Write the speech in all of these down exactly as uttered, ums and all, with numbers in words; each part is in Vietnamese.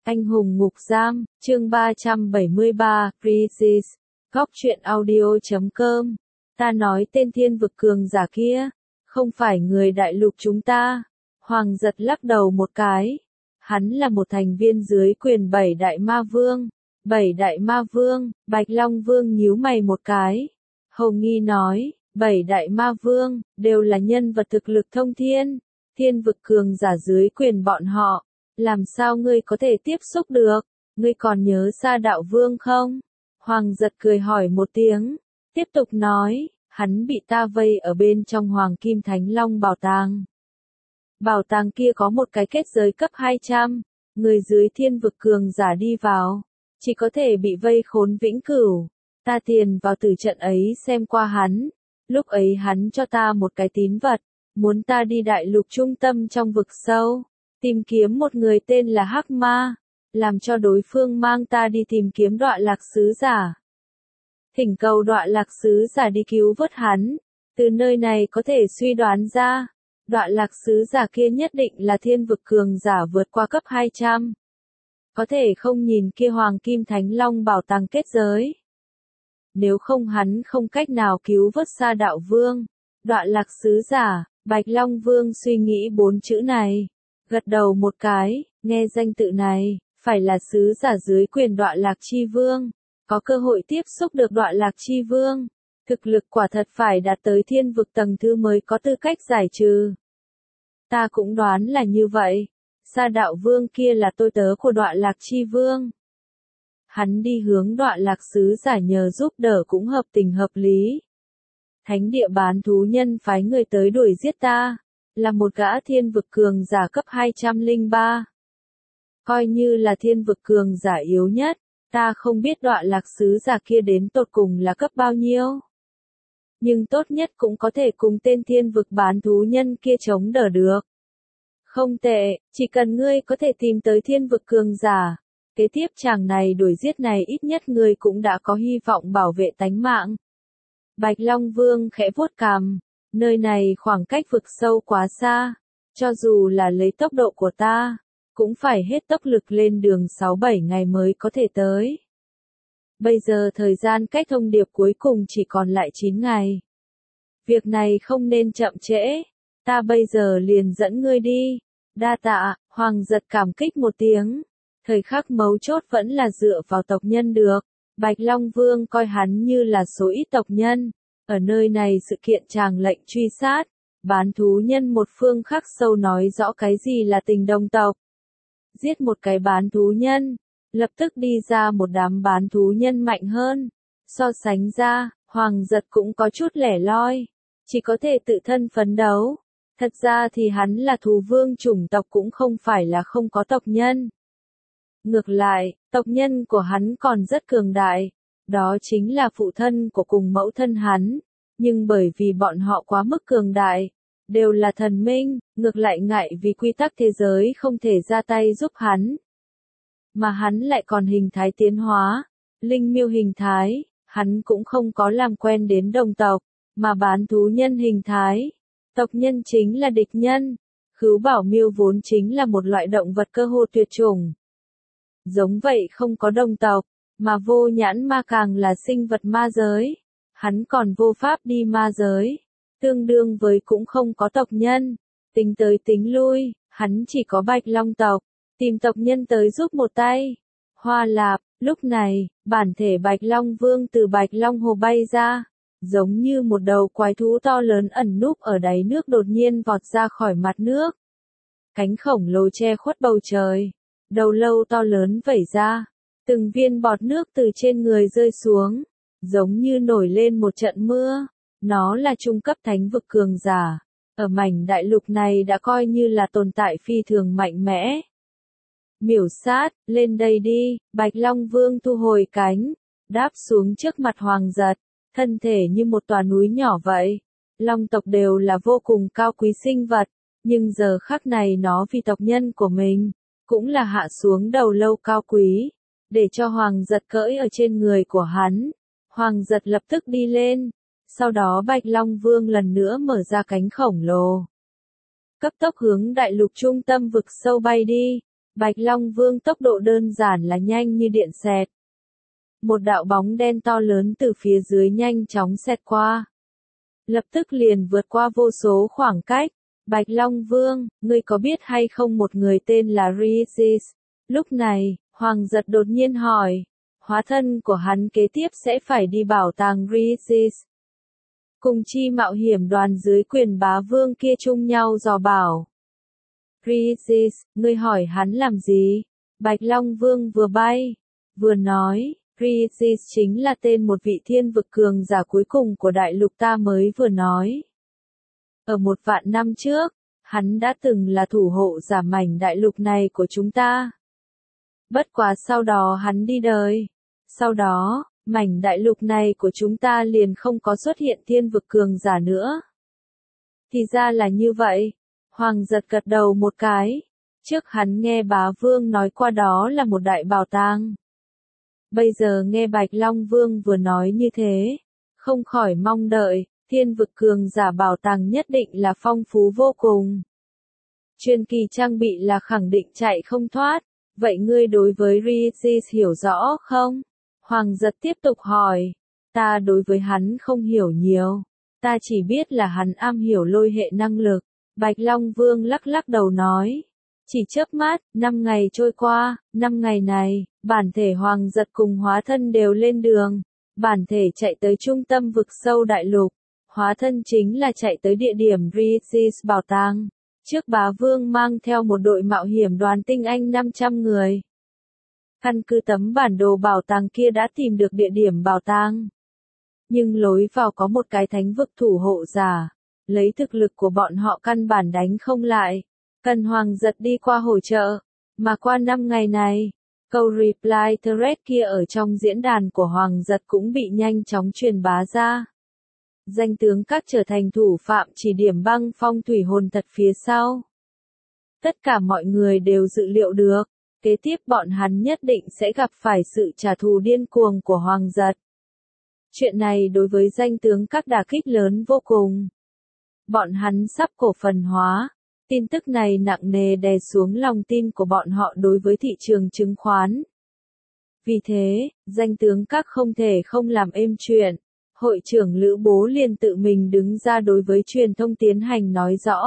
Anh hùng ngục giam, chương ba trăm bảy mươi ba, Crisis, góc truyện audio.com. Ta nói tên thiên vực cường giả kia, không phải người đại lục chúng ta. Hoàng giật lắc đầu một cái. Hắn là một thành viên dưới quyền bảy đại ma vương. Bảy đại ma vương, Bạch Long Vương nhíu mày một cái. Hầu Nghi nói, bảy đại ma vương, đều là nhân vật thực lực thông thiên. Thiên vực cường giả dưới quyền bọn họ. Làm sao ngươi có thể tiếp xúc được? Ngươi còn nhớ Sa Đạo Vương không? Hoàng giật cười hỏi một tiếng. Tiếp tục nói, hắn bị ta vây ở bên trong Hoàng Kim Thánh Long bảo tàng. Bảo tàng kia có một cái kết giới cấp hai trăm. Người dưới thiên vực cường giả đi vào. Chỉ có thể bị vây khốn vĩnh cửu. Ta tiền vào tử trận ấy xem qua hắn. Lúc ấy hắn cho ta một cái tín vật. Muốn ta đi đại lục trung tâm trong vực sâu. Tìm kiếm một người tên là Hắc Ma. Làm cho đối phương mang ta đi tìm kiếm Đọa Lạc Sứ Giả. Thỉnh cầu Đọa Lạc Sứ Giả đi cứu vớt hắn. Từ nơi này có thể suy đoán ra. Đọa Lạc Sứ Giả kia nhất định là thiên vực cường giả vượt qua cấp hai trăm. Có thể không nhìn kia Hoàng Kim Thánh Long bảo tàng kết giới. Nếu không hắn không cách nào cứu vớt Sa Đạo Vương. Đọa Lạc Sứ Giả, Bạch Long Vương suy nghĩ bốn chữ này. Gật đầu một cái, nghe danh tự này, phải là sứ giả dưới quyền Đọa Lạc Chi Vương. Có cơ hội tiếp xúc được Đọa Lạc Chi Vương. Thực lực quả thật phải đạt tới thiên vực tầng thứ mới có tư cách giải trừ. Ta cũng đoán là như vậy. Sa Đạo Vương kia là tôi tớ của Đọa Lạc Chi Vương. Hắn đi hướng Đọa Lạc Sứ Giả nhờ giúp đỡ cũng hợp tình hợp lý. Thánh địa bán thú nhân phái người tới đuổi giết ta. Là một gã thiên vực cường giả cấp hai trăm lẻ ba. Coi như là thiên vực cường giả yếu nhất, ta không biết Đọa Lạc Sứ Giả kia đến tột cùng là cấp bao nhiêu. Nhưng tốt nhất cũng có thể cùng tên thiên vực bán thú nhân kia chống đỡ được. Không tệ, chỉ cần ngươi có thể tìm tới thiên vực cường giả. Kế tiếp chàng này đuổi giết này ít nhất ngươi cũng đã có hy vọng bảo vệ tánh mạng. Bạch Long Vương khẽ vuốt cằm. Nơi này khoảng cách vực sâu quá xa, cho dù là lấy tốc độ của ta, cũng phải hết tốc lực lên đường sáu bảy ngày mới có thể tới. Bây giờ thời gian cách thông điệp cuối cùng chỉ còn lại chín ngày. Việc này không nên chậm trễ, ta bây giờ liền dẫn ngươi đi. Đa tạ, Hoàng giật cảm kích một tiếng. Thời khắc mấu chốt vẫn là dựa vào tộc nhân được. Bạch Long Vương coi hắn như là số ít tộc nhân. Ở nơi này sự kiện chàng lệnh truy sát, bán thú nhân một phương khắc sâu nói rõ cái gì là tình đồng tộc. Giết một cái bán thú nhân, lập tức đi ra một đám bán thú nhân mạnh hơn. So sánh ra, Hoàng giật cũng có chút lẻ loi, chỉ có thể tự thân phấn đấu. Thật ra thì hắn là thú vương chủng tộc cũng không phải là không có tộc nhân. Ngược lại, tộc nhân của hắn còn rất cường đại. Đó chính là phụ thân của cùng mẫu thân hắn, nhưng bởi vì bọn họ quá mức cường đại, đều là thần minh, ngược lại ngại vì quy tắc thế giới không thể ra tay giúp hắn. Mà hắn lại còn hình thái tiến hóa, linh miêu hình thái, hắn cũng không có làm quen đến đồng tộc, mà bán thú nhân hình thái. Tộc nhân chính là địch nhân, khứu bảo miêu vốn chính là một loại động vật cơ hồ tuyệt chủng. Giống vậy không có đồng tộc. Mà vô nhãn ma càng là sinh vật ma giới. Hắn còn vô pháp đi ma giới. Tương đương với cũng không có tộc nhân. Tính tới tính lui, hắn chỉ có Bạch Long tộc. Tìm tộc nhân tới giúp một tay. Hoa Lạp, lúc này, bản thể Bạch Long Vương từ Bạch Long Hồ bay ra. Giống như một đầu quái thú to lớn ẩn núp ở đáy nước đột nhiên vọt ra khỏi mặt nước. Cánh khổng lồ che khuất bầu trời. Đầu lâu to lớn vẩy ra. Từng viên bọt nước từ trên người rơi xuống, giống như nổi lên một trận mưa. Nó là trung cấp thánh vực cường giả. Ở mảnh đại lục này đã coi như là tồn tại phi thường mạnh mẽ. Miểu sát, lên đây đi, Bạch Long Vương thu hồi cánh, đáp xuống trước mặt Hoàng giật, thân thể như một tòa núi nhỏ vậy. Long tộc đều là vô cùng cao quý sinh vật, nhưng giờ khắc này nó vì tộc nhân của mình, cũng là hạ xuống đầu lâu cao quý. Để cho Hoàng giật cưỡi ở trên người của hắn. Hoàng giật lập tức đi lên. Sau đó Bạch Long Vương lần nữa mở ra cánh khổng lồ. Cấp tốc hướng đại lục trung tâm vực sâu bay đi. Bạch Long Vương tốc độ đơn giản là nhanh như điện xẹt. Một đạo bóng đen to lớn từ phía dưới nhanh chóng xẹt qua. Lập tức liền vượt qua vô số khoảng cách. Bạch Long Vương, ngươi có biết hay không một người tên là Rhys? Lúc này, Hoàng Giật đột nhiên hỏi. Hóa thân của hắn kế tiếp sẽ phải đi bảo tàng Rhys. Cùng chi mạo hiểm đoàn dưới quyền bá vương kia chung nhau dò bảo. Rhys, ngươi hỏi hắn làm gì? Bạch Long Vương vừa bay, vừa nói, Rhys chính là tên một vị thiên vực cường giả cuối cùng của đại lục ta mới vừa nói. Ở một vạn năm trước, hắn đã từng là thủ hộ giả mảnh đại lục này của chúng ta. Bất quá sau đó hắn đi đời. Sau đó, mảnh đại lục này của chúng ta liền không có xuất hiện thiên vực cường giả nữa. Thì ra là như vậy. Hoàng Giật gật đầu một cái. Trước hắn nghe bá vương nói qua đó là một đại bảo tàng. Bây giờ nghe Bạch Long Vương vừa nói như thế, không khỏi mong đợi, thiên vực cường giả bảo tàng nhất định là phong phú vô cùng. Truyền kỳ trang bị là khẳng định chạy không thoát, vậy ngươi đối với Rhys hiểu rõ không? Hoàng Giật tiếp tục hỏi, ta đối với hắn không hiểu nhiều, ta chỉ biết là hắn am hiểu lôi hệ năng lực. Bạch Long Vương lắc lắc đầu nói, chỉ chớp mắt, năm ngày trôi qua, năm ngày này, bản thể Hoàng Giật cùng hóa thân đều lên đường, bản thể chạy tới trung tâm vực sâu đại lục, hóa thân chính là chạy tới địa điểm Rhys bảo tàng, trước bá vương mang theo một đội mạo hiểm đoàn tinh anh năm trăm người. Căn cứ tấm bản đồ bảo tàng kia đã tìm được địa điểm bảo tàng. Nhưng lối vào có một cái thánh vực thủ hộ giả. Lấy thực lực của bọn họ căn bản đánh không lại. Cần Hoàng Giật đi qua hỗ trợ. Mà qua năm ngày này, câu reply thread kia ở trong diễn đàn của Hoàng Giật cũng bị nhanh chóng truyền bá ra. Danh tướng các trở thành thủ phạm chỉ điểm băng phong thủy hồn thật phía sau. Tất cả mọi người đều dự liệu được. Kế tiếp bọn hắn nhất định sẽ gặp phải sự trả thù điên cuồng của Hoàng Giật. Chuyện này đối với danh tướng các đả kích lớn vô cùng. Bọn hắn sắp cổ phần hóa. Tin tức này nặng nề đè xuống lòng tin của bọn họ đối với thị trường chứng khoán. Vì thế, danh tướng các không thể không làm êm chuyện. Hội trưởng Lữ Bố liền tự mình đứng ra đối với truyền thông tiến hành nói rõ.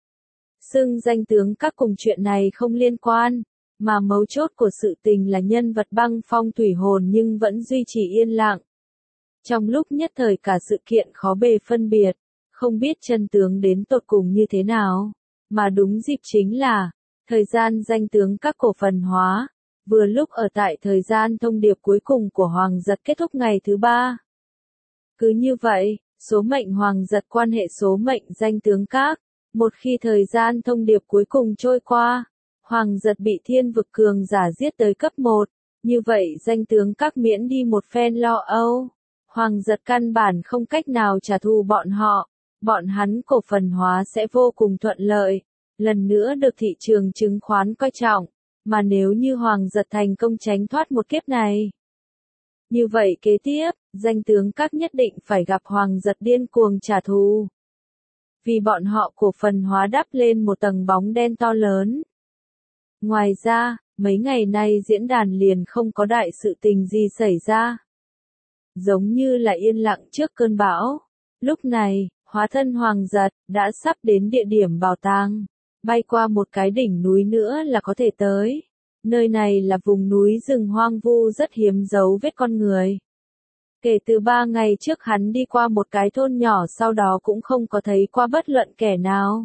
Xưng danh tướng các cùng chuyện này không liên quan. Mà mấu chốt của sự tình là nhân vật băng phong thủy hồn nhưng vẫn duy trì yên lặng. Trong lúc nhất thời cả sự kiện khó bề phân biệt, không biết chân tướng đến tột cùng như thế nào. Mà đúng dịp chính là, thời gian danh tướng các cổ phần hóa, vừa lúc ở tại thời gian thông điệp cuối cùng của Hoàng Giật kết thúc ngày thứ ba. Cứ như vậy, số mệnh Hoàng Giật quan hệ số mệnh danh tướng các, một khi thời gian thông điệp cuối cùng trôi qua. Hoàng Giật bị thiên vực cường giả giết tới cấp một, như vậy danh tướng các miễn đi một phen lo âu. Hoàng Giật căn bản không cách nào trả thù bọn họ, bọn hắn cổ phần hóa sẽ vô cùng thuận lợi, lần nữa được thị trường chứng khoán coi trọng, mà nếu như Hoàng Giật thành công tránh thoát một kiếp này. Như vậy kế tiếp, danh tướng các nhất định phải gặp Hoàng Giật điên cuồng trả thù. Vì bọn họ cổ phần hóa đắp lên một tầng bóng đen to lớn. Ngoài ra, mấy ngày nay diễn đàn liền không có đại sự tình gì xảy ra. Giống như là yên lặng trước cơn bão. Lúc này, hóa thân Hoàng Giật đã sắp đến địa điểm bảo tàng. Bay qua một cái đỉnh núi nữa là có thể tới. Nơi này là vùng núi rừng hoang vu rất hiếm dấu vết con người. Kể từ ba ngày trước hắn đi qua một cái thôn nhỏ sau đó cũng không có thấy qua bất luận kẻ nào.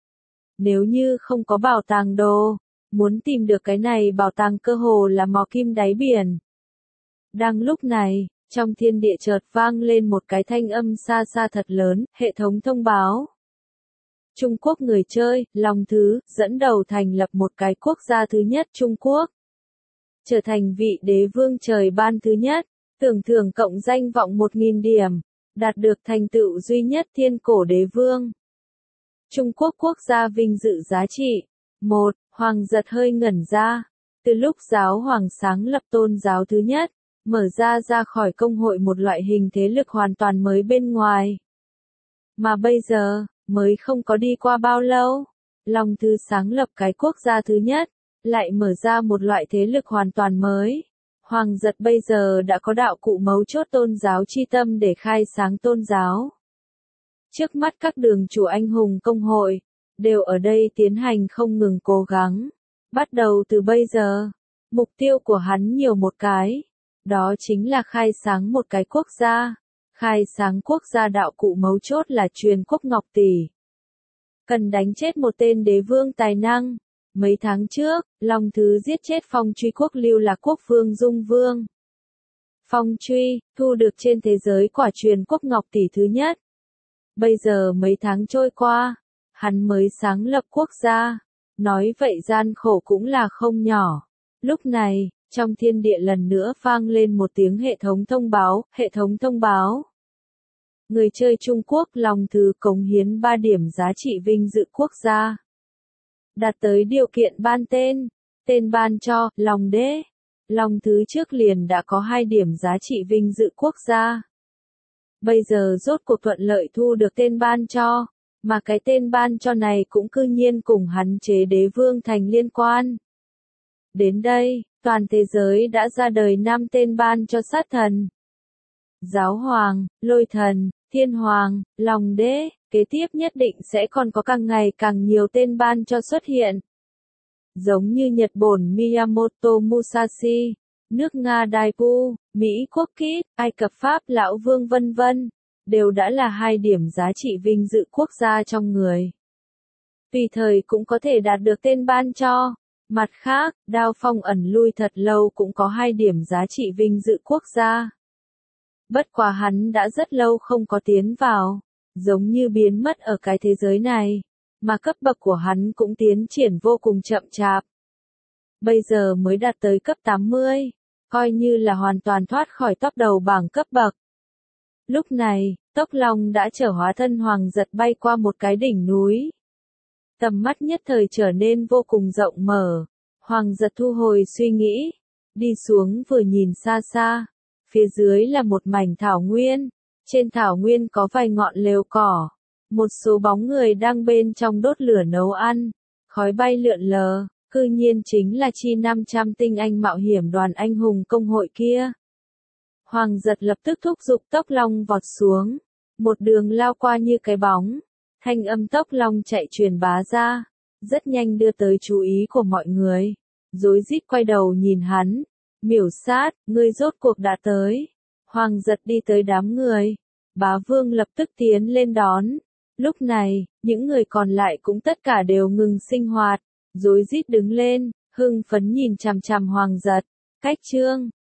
Nếu như không có bảo tàng đồ, muốn tìm được cái này bảo tàng cơ hồ là mò kim đáy biển. Đang lúc này, trong thiên địa chợt vang lên một cái thanh âm xa xa thật lớn, hệ thống thông báo. Trung Quốc người chơi, Long Thứ, dẫn đầu thành lập một cái quốc gia thứ nhất Trung Quốc. Trở thành vị đế vương trời ban thứ nhất, tưởng thưởng cộng danh vọng một nghìn điểm, đạt được thành tựu duy nhất thiên cổ đế vương. Trung Quốc quốc gia vinh dự giá trị. một. Hoàng Giật hơi ngẩn ra. Từ lúc giáo hoàng sáng lập tôn giáo thứ nhất, mở ra ra khỏi công hội một loại hình thế lực hoàn toàn mới bên ngoài. Mà bây giờ, mới không có đi qua bao lâu, Long Thứ sáng lập cái quốc gia thứ nhất, lại mở ra một loại thế lực hoàn toàn mới. Hoàng Giật bây giờ đã có đạo cụ mấu chốt tôn giáo chi tâm để khai sáng tôn giáo. Trước mắt các đường chủ anh hùng công hội, đều ở đây tiến hành không ngừng cố gắng. Bắt đầu từ bây giờ, mục tiêu của hắn nhiều một cái, đó chính là khai sáng một cái quốc gia. Khai sáng quốc gia đạo cụ mấu chốt là truyền quốc Ngọc Tỷ. Cần đánh chết một tên đế vương tài năng. Mấy tháng trước, Long Thứ giết chết Phong Truy quốc lưu lạc quốc vương Dung Vương. Phong Truy, thu được trên thế giới quả truyền quốc Ngọc Tỷ thứ nhất. Bây giờ mấy tháng trôi qua, hắn mới sáng lập quốc gia. Nói vậy gian khổ cũng là không nhỏ. Lúc này, trong thiên địa lần nữa vang lên một tiếng hệ thống thông báo, hệ thống thông báo. Người chơi Trung Quốc Long Thứ cống hiến ba điểm giá trị vinh dự quốc gia. Đạt tới điều kiện ban tên, tên ban cho, Long Đế. Long Thứ trước liền đã có hai điểm giá trị vinh dự quốc gia. Bây giờ rốt cuộc thuận lợi thu được tên ban cho, mà cái tên ban cho này cũng cư nhiên cùng hắn chế đế vương thành liên quan. Đến đây, toàn thế giới đã ra đời năm tên ban cho sát thần. Giáo Hoàng, Lôi Thần, Thiên Hoàng, Long Đế, kế tiếp nhất định sẽ còn có càng ngày càng nhiều tên ban cho xuất hiện. Giống như Nhật Bản Miyamoto Musashi, nước Nga Daipu, Mỹ Quốc Kit, Ai Cập Pháp Lão Vương vân vân, đều đã là hai điểm giá trị vinh dự quốc gia trong người. Tùy thời cũng có thể đạt được tên ban cho. Mặt khác, Đao Phong ẩn lui thật lâu cũng có hai điểm giá trị vinh dự quốc gia. Bất quá hắn đã rất lâu không có tiến vào, giống như biến mất ở cái thế giới này, mà cấp bậc của hắn cũng tiến triển vô cùng chậm chạp. Bây giờ mới đạt tới cấp tám mươi, coi như là hoàn toàn thoát khỏi top đầu bảng cấp bậc. Lúc này, Tốc Long đã trở hóa thân Hoàng Giật bay qua một cái đỉnh núi. Tầm mắt nhất thời trở nên vô cùng rộng mở. Hoàng Giật thu hồi suy nghĩ, đi xuống vừa nhìn xa xa. Phía dưới là một mảnh thảo nguyên, trên thảo nguyên có vài ngọn lều cỏ, một số bóng người đang bên trong đốt lửa nấu ăn, khói bay lượn lờ, cư nhiên chính là chi năm trăm tinh anh mạo hiểm đoàn anh hùng công hội kia. Hoàng Giật lập tức thúc giục Tốc Long vọt xuống, một đường lao qua như cái bóng, thanh âm Tốc Long chạy truyền bá ra, rất nhanh đưa tới chú ý của mọi người, rối rít quay đầu nhìn hắn. Miểu Sát, ngươi rốt cuộc đã tới. Hoàng Giật đi tới đám người. Bá Vương lập tức tiến lên đón. Lúc này, những người còn lại cũng tất cả đều ngừng sinh hoạt, rối rít đứng lên, hưng phấn nhìn chằm chằm Hoàng Giật. Cách chương